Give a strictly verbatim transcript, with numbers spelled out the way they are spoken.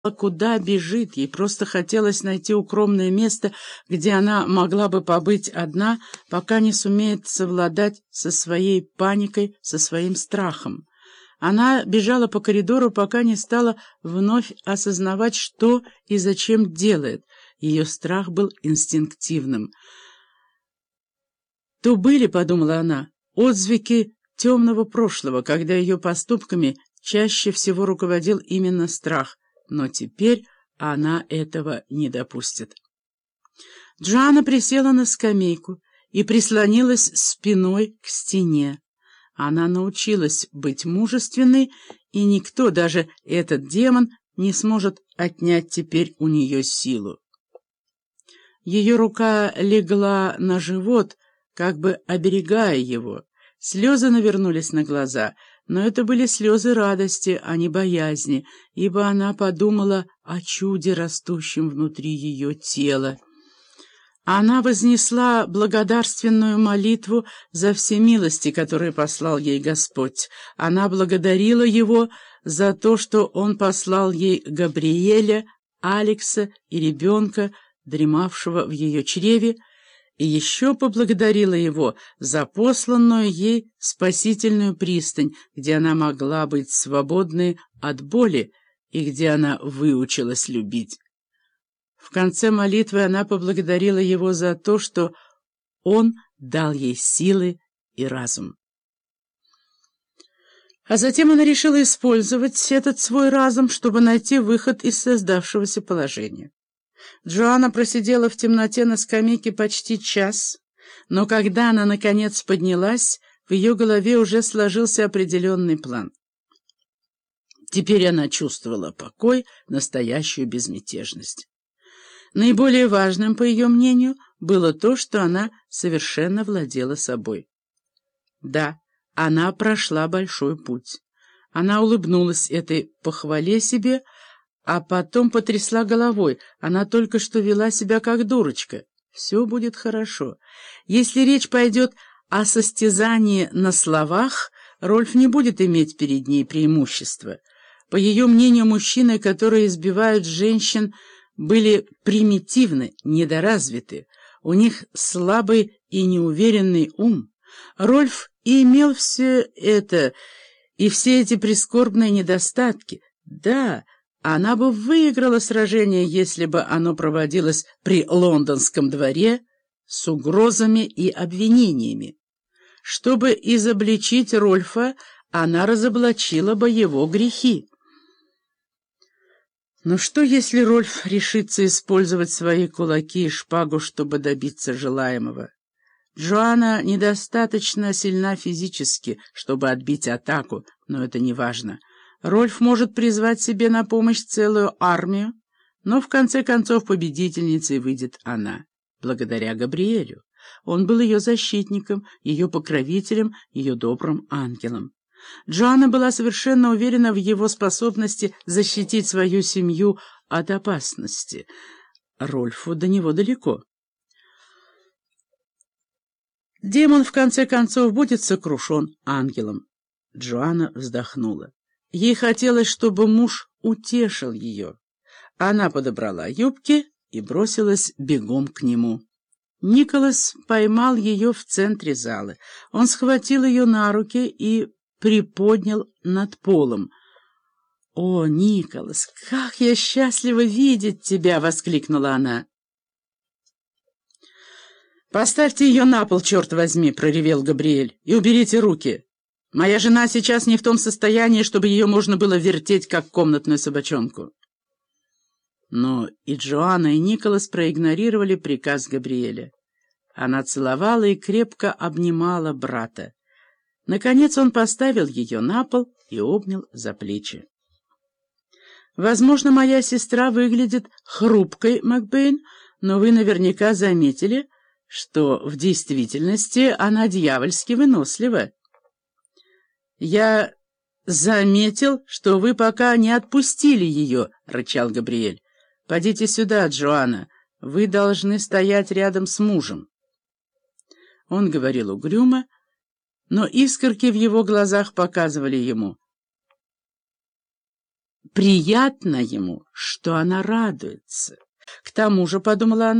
куда бежит. Ей просто хотелось найти укромное место, где она могла бы побыть одна, пока не сумеет совладать со своей паникой, со своим страхом. Она бежала по коридору, пока не стала вновь осознавать, что и зачем делает. Ее страх был инстинктивным. То были, подумала она, отзвуки темного прошлого, когда ее поступками чаще всего руководил именно страх. Но теперь она этого не допустит. Джоанна присела на скамейку и прислонилась спиной к стене. Она научилась быть мужественной, и никто, даже этот демон, не сможет отнять теперь у нее силу. Ее рука легла на живот, как бы оберегая его. Слезы навернулись на глаза, но это были слезы радости, а не боязни, ибо она подумала о чуде, растущем внутри ее тела. Она вознесла благодарственную молитву за все милости, которые послал ей Господь. Она благодарила Его за то, что Он послал ей Габриэля, Алекса и ребенка, дремавшего в ее чреве, и еще поблагодарила Его за посланную ей спасительную пристань, где она могла быть свободной от боли и где она выучилась любить. В конце молитвы она поблагодарила Его за то, что Он дал ей силы и разум. А затем она решила использовать этот свой разум, чтобы найти выход из создавшегося положения. Джоанна просидела в темноте на скамейке почти час, но когда она, наконец, поднялась, в ее голове уже сложился определенный план. Теперь она чувствовала покой, настоящую безмятежность. Наиболее важным, по ее мнению, было то, что она совершенно владела собой. Да, она прошла большой путь. Она улыбнулась этой похвале себе, а потом потрясла головой. Она только что вела себя как дурочка. Все будет хорошо. Если речь пойдет о состязании на словах, Рольф не будет иметь перед ней преимущества. По ее мнению, мужчины, которые избивают женщин, были примитивны, недоразвиты. У них слабый и неуверенный ум. Рольф и имел все это, и все эти прискорбные недостатки. Да, она бы выиграла сражение, если бы оно проводилось при лондонском дворе с угрозами и обвинениями. Чтобы изобличить Рольфа, она разоблачила бы его грехи. Но что, если Рольф решится использовать свои кулаки и шпагу, чтобы добиться желаемого? Джоанна недостаточно сильна физически, чтобы отбить атаку, но это не важно. Рольф может призвать себе на помощь целую армию, но в конце концов победительницей выйдет она, благодаря Габриэлю. Он был ее защитником, ее покровителем, ее добрым ангелом. Джоанна была совершенно уверена в его способности защитить свою семью от опасности. Рольфу до него далеко. Демон, в конце концов, будет сокрушен ангелом. Джоанна вздохнула. Ей хотелось, чтобы муж утешил ее. Она подобрала юбки и бросилась бегом к нему. Николас поймал ее в центре зала. Он схватил ее на руки и приподнял над полом. «О, Николас, как я счастлива видеть тебя!» — воскликнула она. «Поставьте ее на пол, черт возьми!» — проревел Габриэль. «И уберите руки. Моя жена сейчас не в том состоянии, чтобы ее можно было вертеть, как комнатную собачонку». Но и Джоанна, и Николас проигнорировали приказ Габриэля. Она целовала и крепко обнимала брата. Наконец он поставил ее на пол и обнял за плечи. «Возможно, моя сестра выглядит хрупкой, Макбейн, но вы наверняка заметили, что в действительности она дьявольски вынослива. Я заметил, что вы пока не отпустили ее», — рычал Габриэль. «Подите сюда, Джоанна, вы должны стоять рядом с мужем». Он говорил угрюмо, но искорки в его глазах показывали ему: приятно ему, что она радуется. К тому же, — подумала она,